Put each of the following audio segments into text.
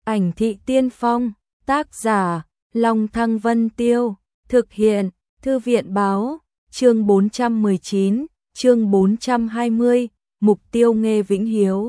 Ảnh thị tiên phong, tác giả, Long Thăng Vân Tiêu, thực hiện, Thư viện báo, chương 419, chương 420, mục tiêu Nghê Vĩnh Hiếu.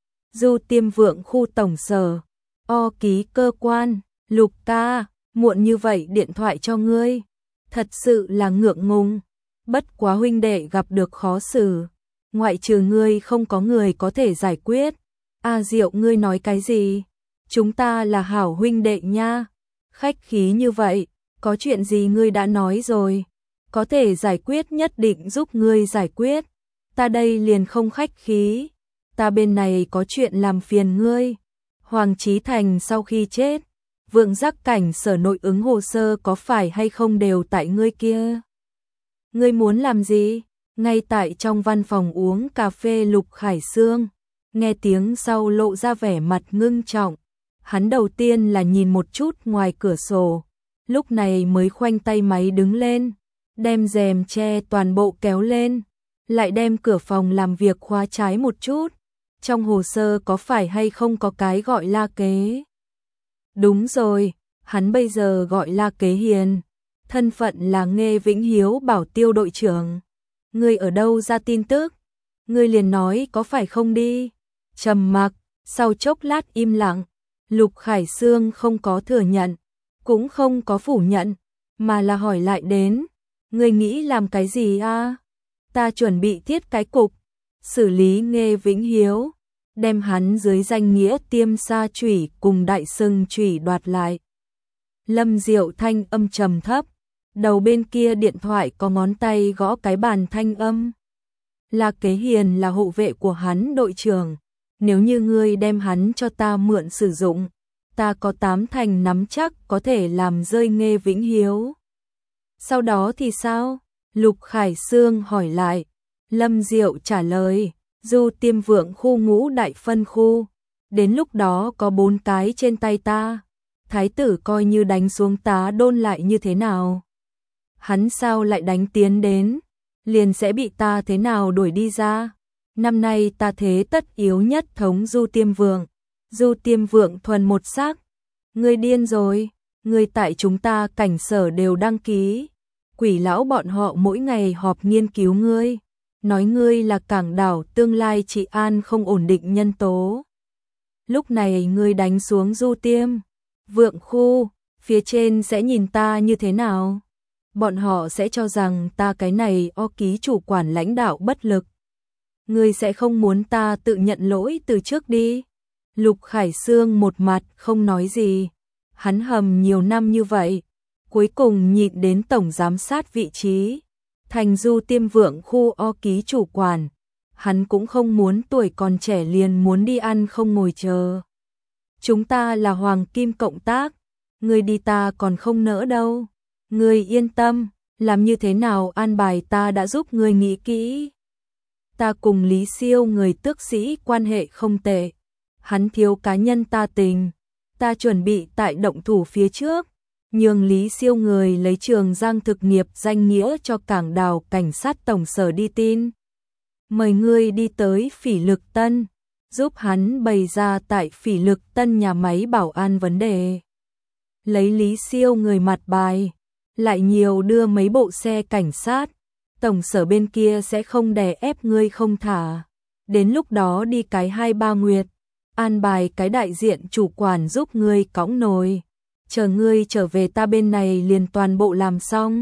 Du Tiêm Vượng khu tổng sở, O ký cơ quan, Lục ca, muộn như vậy điện thoại cho ngươi, thật sự là ngượng ngùng, bất quá huynh đệ gặp được khó xử, ngoại trừ ngươi không có người có thể giải quyết. A Diệu, ngươi nói cái gì? Chúng ta là hảo huynh đệ nha. Khách khí như vậy, có chuyện gì ngươi đã nói rồi, có thể giải quyết nhất định giúp ngươi giải quyết. Ta đây liền không khách khí, ta bên này có chuyện làm phiền ngươi. Hoàng Chí Thành sau khi chết, Vượng Giác cảnh sở nội ứng hồ sơ có phải hay không đều tại ngươi kia? Ngươi muốn làm gì? Ngay tại trong văn phòng uống cà phê, Lục Khải Sương nghe tiếng sau lộ ra vẻ mặt ngưng trọng. Hắn đầu tiên là nhìn một chút ngoài cửa sổ, lúc này mới khoanh tay máy đứng lên, đem rèm che toàn bộ kéo lên, lại đem cửa phòng làm việc khóa trái một chút. Trong hồ sơ có phải hay không có cái gọi La Kế? Đúng rồi, hắn bây giờ gọi La Kế Hiền, thân phận là Nghê Vĩnh Hiếu bảo tiêu đội trưởng. Ngươi ở đâu ra tin tức? Ngươi liền nói có phải không đi. Trầm mặc, sau chốc lát im lặng, Lục Khải Sương không có thừa nhận, cũng không có phủ nhận, mà là hỏi lại đến, ngươi nghĩ làm cái gì a? Ta chuẩn bị thiết cái cục, xử lý Nghê Vĩnh Hiếu, đem hắn dưới danh nghĩa Tiêm Sa Chủy cùng Đại Sừng Chủy đoạt lại. Lâm Diệu thanh âm trầm thấp, đầu bên kia điện thoại có ngón tay gõ cái bàn thanh âm. La Kế Hiền là hộ vệ của hắn đội trưởng, nếu như ngươi đem hắn cho ta mượn sử dụng, ta có 8 thành nắm chắc có thể làm rơi Nghê Vĩnh Hiếu. Sau đó thì sao? Lục Khải Sương hỏi lại. Lâm Diệu trả lời, Du Tiêm Vượng khu ngũ đại phân khu, đến lúc đó có 4 cái trên tay ta, thái tử coi như đánh xuống Tá Đôn lại như thế nào? Hắn sao lại đánh tiến đến, liền sẽ bị ta thế nào đuổi đi ra? Năm nay ta thế tất yếu nhất thống Du Tiêm Vượng. Du Tiêm Vượng thuần một sắc. Ngươi điên rồi, ngươi tại chúng ta cảnh sở đều đăng ký. Quỷ lão bọn họ mỗi ngày họp nghiên cứu ngươi, nói ngươi là cảng đảo tương lai trị an không ổn định nhân tố. Lúc này ngươi đánh xuống Du Tiêm Vượng khu, phía trên sẽ nhìn ta như thế nào? Bọn họ sẽ cho rằng ta cái này O ký chủ quản lãnh đạo bất lực. Ngươi sẽ không muốn ta tự nhận lỗi từ trước đi? Lục Khải Sương một mặt không nói gì. Hắn hầm nhiều năm như vậy, cuối cùng nhịn đến tổng giám sát vị trí, thành Du Tiêm Vượng khu O ký chủ quản. Hắn cũng không muốn tuổi còn trẻ liền muốn đi ăn không ngồi chờ. Chúng ta là hoàng kim cộng tác, ngươi đi ta còn không nỡ đâu. Ngươi yên tâm, làm như thế nào an bài ta đã giúp ngươi nghĩ kỹ. Ta cùng Lý Siêu người tước sĩ quan hệ không tệ, hắn thiếu cá nhân ta tình, ta chuẩn bị tại động thủ phía trước, nhường Lý Siêu người lấy Trường Giang thực nghiệp danh nghĩa cho cảng đảo cảnh sát tổng sở đi tin. Mời ngươi đi tới Phỉ Lực Tân, giúp hắn bày ra tại Phỉ Lực Tân nhà máy bảo an vấn đề. Lấy Lý Siêu người mặt bài, lại nhiều đưa mấy bộ xe cảnh sát, tổng sở bên kia sẽ không đè ép ngươi không thả. Đến lúc đó đi cái 2-3 nguyệt, an bài cái đại diện chủ quản giúp ngươi cõng nồi, chờ ngươi trở về ta bên này liền toàn bộ làm xong.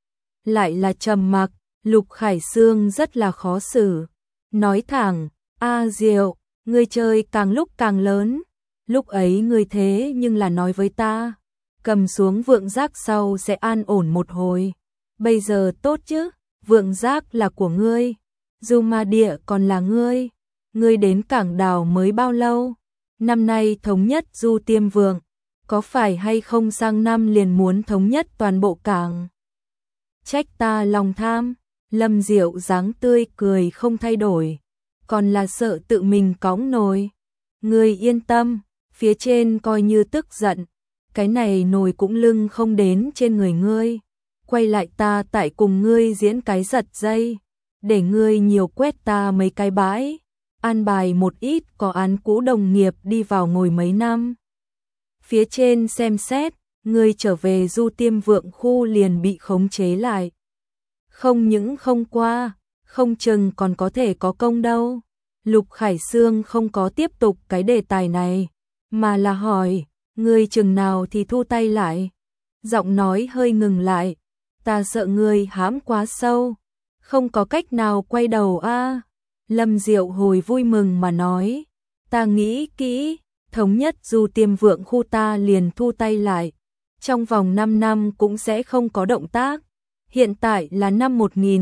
Lại là trầm mặc, Lục Khải Sương rất là khó xử, nói thẳng, A Diệu, ngươi chơi càng lúc càng lớn, lúc ấy ngươi thế nhưng là nói với ta, cầm xuống Vượng Giác sau sẽ an ổn một hồi, bây giờ tốt chứ, Vượng Giác là của ngươi, Du Ma Địa còn là ngươi, ngươi đến cảng đảo mới bao lâu, năm nay thống nhất Du Tiêm Vượng, có phải hay không sang năm liền muốn thống nhất toàn bộ cảng? Trách ta lòng tham. Lâm Diệu dáng tươi cười không thay đổi, còn là sợ tự mình cõng nồi. Ngươi yên tâm, phía trên coi như tức giận, cái này nồi cũng lưng không đến trên người ngươi. Quay lại ta tại cùng ngươi diễn cái giật dây, để ngươi nhiều quét ta mấy cái bãi, an bài một ít có án cũ đồng nghiệp đi vào ngồi mấy năm. Phía trên xem xét, ngươi trở về Du Tiêm Vượng khu liền bị khống chế lại. Không những không qua, không chừng còn có thể có công đâu. Lục Khải Sương không có tiếp tục cái đề tài này, mà là hỏi, ngươi chừng nào thì thu tay lại. Giọng nói hơi ngừng lại, ta sợ ngươi hãm quá sâu, không có cách nào quay đầu a. Lâm Diệu hồi vui mừng mà nói, ta nghĩ kỹ, thống nhất Du Tiêm Vượng khu ta liền thu tay lại. Trong vòng 5 năm cũng sẽ không có động tác. Hiện tại là năm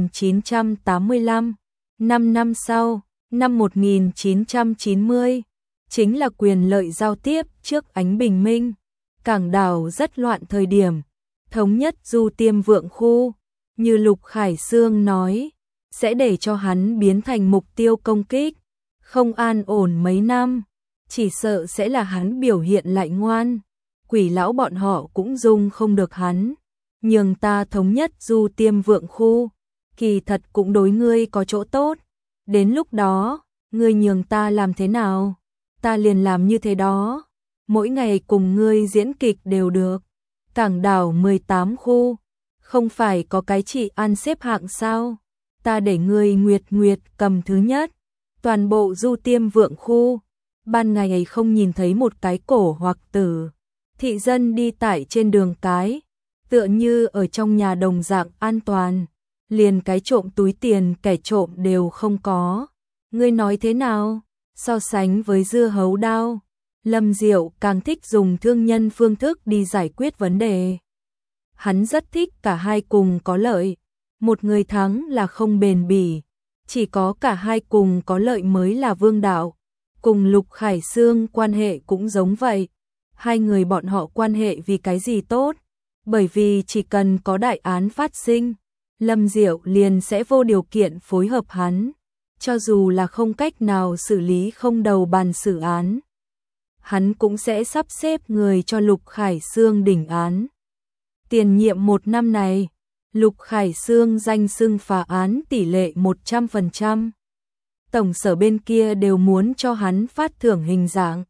1985, 5 năm sau, năm 1990, chính là quyền lợi giao tiếp trước ánh bình minh. Cảng đảo rất loạn thời điểm, thống nhất Du Tiêm Vượng khu, như Lục Khải Sương nói, sẽ để cho hắn biến thành mục tiêu công kích, không an ổn mấy năm, chỉ sợ sẽ là hắn biểu hiện lại ngoan, quỷ lão bọn họ cũng dung không được hắn. Nhường ta thống nhất Du Tiêm Vượng khu, kỳ thật cũng đối ngươi có chỗ tốt, đến lúc đó, ngươi nhường ta làm thế nào, ta liền làm như thế đó, mỗi ngày cùng ngươi diễn kịch đều được. Cảng đảo 18 khu, không phải có cái trị an xếp hạng sao, ta để ngươi Nguyệt Nguyệt cầm thứ nhất, toàn bộ Du Tiêm Vượng khu, ban ngày ấy không nhìn thấy một cái cổ hoặc tử, thị dân đi tải trên đường cái, tựa như ở trong nhà đồng dạng an toàn, liền cái trộm túi tiền kẻ trộm đều không có. Ngươi nói thế nào? So sánh với dưa hấu đao, Lâm Diệu càng thích dùng thương nhân phương thức đi giải quyết vấn đề. Hắn rất thích cả hai cùng có lợi, một người thắng là không bền bỉ, chỉ có cả hai cùng có lợi mới là vương đạo. Cùng Lục Khải Sương quan hệ cũng giống vậy, hai người bọn họ quan hệ vì cái gì tốt? Bởi vì chỉ cần có đại án phát sinh, Lâm Diệu liền sẽ vô điều kiện phối hợp hắn, cho dù là không cách nào xử lý không đầu bàn xử án. Hắn cũng sẽ sắp xếp người cho Lục Khải Sương đỉnh án. Tiền nhiệm 1 năm này, Lục Khải Sương danh xưng phá án tỷ lệ 100%. Tổng sở bên kia đều muốn cho hắn phát thưởng hình dạng.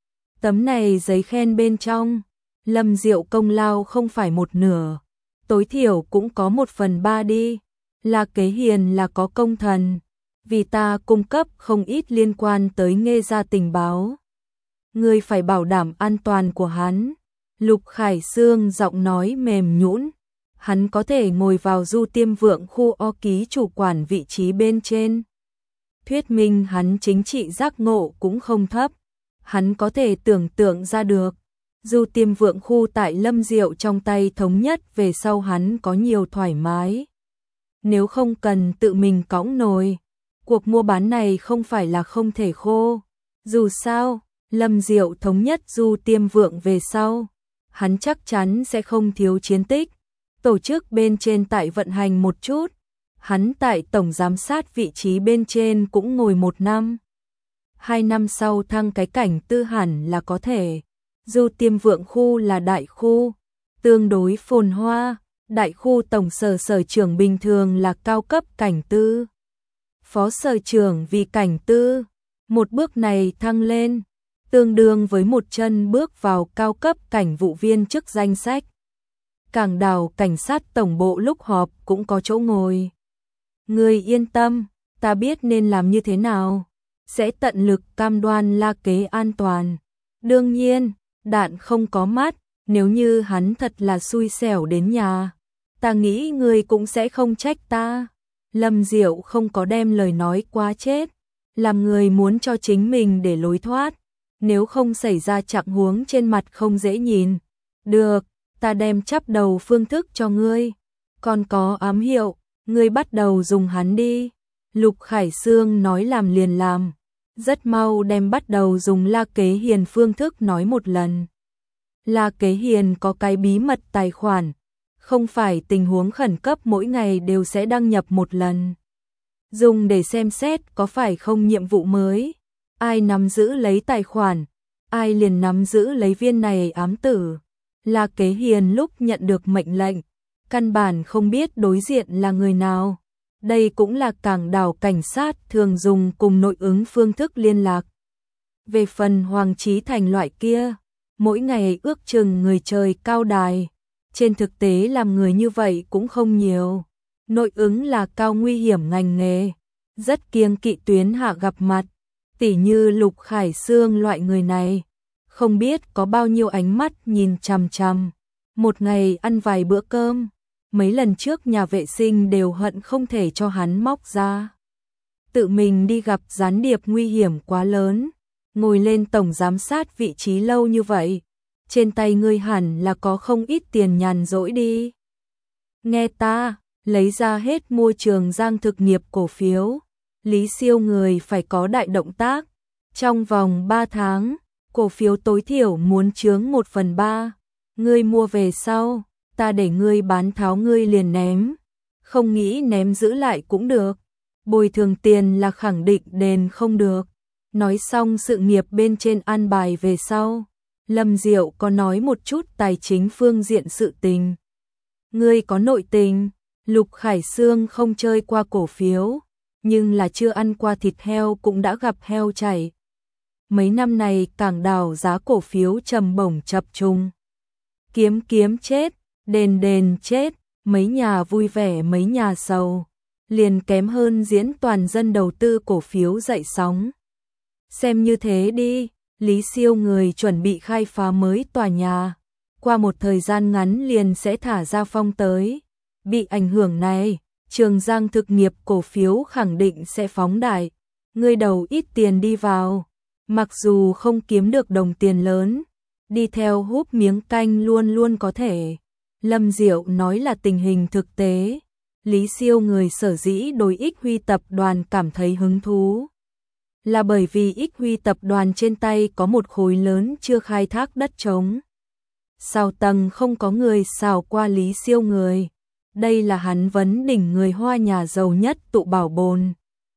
Tấm này giấy khen bên trong, Lâm Diệu công lao không phải một nửa, tối thiểu cũng có 1/3 đi, là Kế Hiền là có công thần, vì ta cung cấp không ít liên quan tới Nghê gia tình báo. Ngươi phải bảo đảm an toàn của hắn. Lục Khải Sương giọng nói mềm nhũn, hắn có thể ngồi vào Du Tiêm Vượng khu o ký chủ quản vị trí bên trên. Thuyết minh hắn chính trị giác ngộ cũng không thấp, hắn có thể tưởng tượng ra được. Du Tiêm Vượng khu tại Lâm Diệu trong tay thống nhất về sau hắn có nhiều thoải mái. Nếu không cần tự mình cõng nồi, cuộc mua bán này không phải là không thể khô. Dù sao, Lâm Diệu thống nhất Du Tiêm Vượng về sau, hắn chắc chắn sẽ không thiếu chiến tích. Tổ chức bên trên tại vận hành một chút, hắn tại tổng giám sát vị trí bên trên cũng ngồi 1 năm. 2 năm sau thăng cái cảnh tư hẳn là có thể. Du Tiêm Vượng khu là đại khu, tương đối phồn hoa, đại khu tổng sở trưởng bình thường là cao cấp cảnh tư. Phó sở trưởng vì cảnh tư, một bước này thăng lên, tương đương với một chân bước vào cao cấp cảnh vụ viên chức danh sách. Cảng đảo cảnh sát tổng bộ lúc họp cũng có chỗ ngồi. Ngươi yên tâm, ta biết nên làm như thế nào, sẽ tận lực cam đoan La Kế an toàn. Đương nhiên, đạn không có mắt, nếu như hắn thật là xui xẻo đến nhà, ta nghĩ ngươi cũng sẽ không trách ta. Lâm Diệu không có đem lời nói quá chết, làm người muốn cho chính mình để lối thoát, nếu không xảy ra trạng huống trên mặt không dễ nhìn. Được, ta đem chắp đầu phương thức cho ngươi, còn có ám hiệu, ngươi bắt đầu dùng hắn đi. Lục Khải Sương nói làm liền làm, rất mau đem bắt đầu dùng La Kế Hiền phương thức nói một lần. La Kế Hiền có cái bí mật tài khoản, không phải tình huống khẩn cấp mỗi ngày đều sẽ đăng nhập một lần. Dùng để xem xét có phải không nhiệm vụ mới, ai nắm giữ lấy tài khoản, ai liền nắm giữ lấy viên này ám tử. La Kế Hiền lúc nhận được mệnh lệnh, căn bản không biết đối diện là người nào. Đây cũng là cảng đảo cảnh sát thường dùng cùng nội ứng phương thức liên lạc. Về phần Hoàng Chí Thành loại kia, mỗi ngày ước chừng người trời cao đài. Trên thực tế làm người như vậy cũng không nhiều. Nội ứng là cao nguy hiểm ngành nghề, rất kiêng kỵ tuyến hạ gặp mặt, tỉ như Lục Khải Sương loại người này, không biết có bao nhiêu ánh mắt nhìn chằm chằm. Một ngày ăn vài bữa cơm, mấy lần trước nhà vệ sinh đều hận không thể cho hắn móc ra. Tự mình đi gặp gián điệp nguy hiểm quá lớn, ngồi lên tổng giám sát vị trí lâu như vậy, trên tay ngươi hẳn là có không ít tiền nhàn rỗi đi. Nghe ta, lấy ra hết mua Trường Giang thực nghiệp cổ phiếu, Lý Siêu người phải có đại động tác. Trong vòng 3 tháng, cổ phiếu tối thiểu muốn chướng 1/3. Ngươi mua về sau, ta để ngươi bán tháo ngươi liền ném. Không nghĩ ném giữ lại cũng được. Bồi thường tiền là khẳng định đền không được. Nói xong sự nghiệp bên trên an bài về sau, Lâm Diệu có nói một chút tài chính phương diện sự tình. Ngươi có nội tình, Lục Khải Sương không chơi qua cổ phiếu, nhưng là chưa ăn qua thịt heo cũng đã gặp heo chảy. Mấy năm này Cảng Đào giá cổ phiếu trầm bổng chập trùng. Kiếm kiếm chết, đền đền chết, mấy nhà vui vẻ mấy nhà sầu, liền kém hơn diễn toàn dân đầu tư cổ phiếu dậy sóng. Xem như thế đi, Lý Siêu người chuẩn bị khai phá mới tòa nhà, qua một thời gian ngắn liền sẽ thả ra phong tới. Bị ảnh hưởng này, Trường Giang thực nghiệp cổ phiếu khẳng định sẽ phóng đại. Ngươi đầu ít tiền đi vào, mặc dù không kiếm được đồng tiền lớn, đi theo húp miếng canh luôn luôn có thể. Lâm Diệu nói là tình hình thực tế. Lý Siêu người sở dĩ đối Ích Huy tập đoàn cảm thấy hứng thú, là bởi vì Ích Huy tập đoàn trên tay có một khối lớn chưa khai thác đất trống. Sau tầng không có người xào qua Lý Siêu người. Đây là hắn vấn đỉnh người Hoa nhà giàu nhất tụ bảo bồn.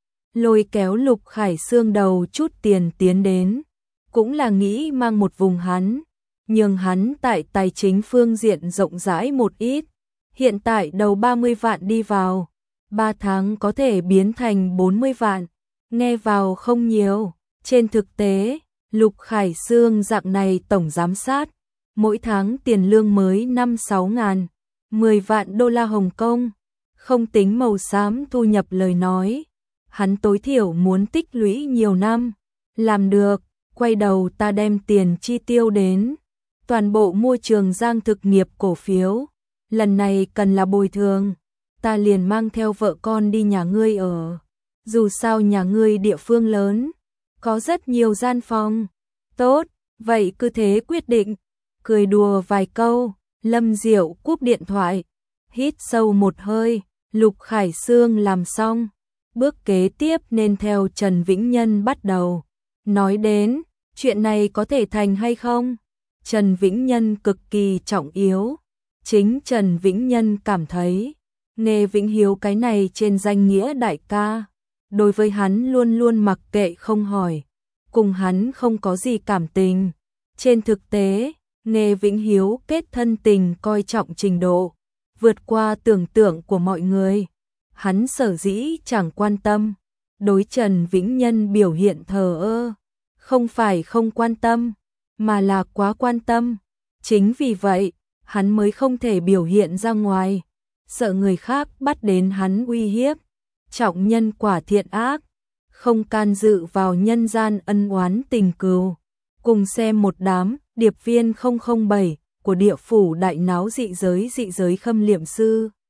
Lôi kéo Lục Khải Sương đầu chút tiền tiến đến, cũng là nghĩ mang một vùng hắn, nhường hắn tại tài chính phương diện rộng rãi một ít. Hiện tại đầu 30 vạn đi vào, 3 tháng có thể biến thành 40 vạn, nghe vào không nhiều. Trên thực tế, Lục Khải Sương dạng này tổng giám sát, mỗi tháng tiền lương mới 5-6 ngàn, 10 vạn đô la Hồng Kông, không tính màu xám thu nhập lời nói. Hắn tối thiểu muốn tích lũy nhiều năm, làm được, quay đầu ta đem tiền chi tiêu đến, toàn bộ mua Trường Giang thực nghiệp cổ phiếu, lần này cần là bồi thường, ta liền mang theo vợ con đi nhà ngươi ở, dù sao nhà ngươi địa phương lớn, có rất nhiều gian phòng. Tốt, vậy cứ thế quyết định. Cười đùa vài câu, Lâm Diệu cúp điện thoại, hít sâu một hơi. Lục Khải Sương làm xong, bước kế tiếp nên theo Trần Vĩnh Nhân bắt đầu. Nói đến, chuyện này có thể thành hay không? Trần Vĩnh Nhân cực kỳ trọng yếu. Chính Trần Vĩnh Nhân cảm thấy, Nghê Vĩnh Hiếu cái này trên danh nghĩa đại ca, đối với hắn luôn luôn mặc kệ không hỏi, cùng hắn không có gì cảm tình. Trên thực tế, Nghê Vĩnh Hiếu kết thân tình coi trọng trình độ, vượt qua tưởng tượng của mọi người. Hắn sở dĩ chẳng quan tâm, đối Trần Vĩnh Nhân biểu hiện thờ ơ, không phải không quan tâm, mà là quá quan tâm. Chính vì vậy, hắn mới không thể biểu hiện ra ngoài, sợ người khác bắt đến hắn uy hiếp. Trọng nhân quả thiện ác, không can dự vào nhân gian ân oán tình cừu. Cùng xem một đám điệp viên 007 của địa phủ đại náo dị giới khâm liệm sư.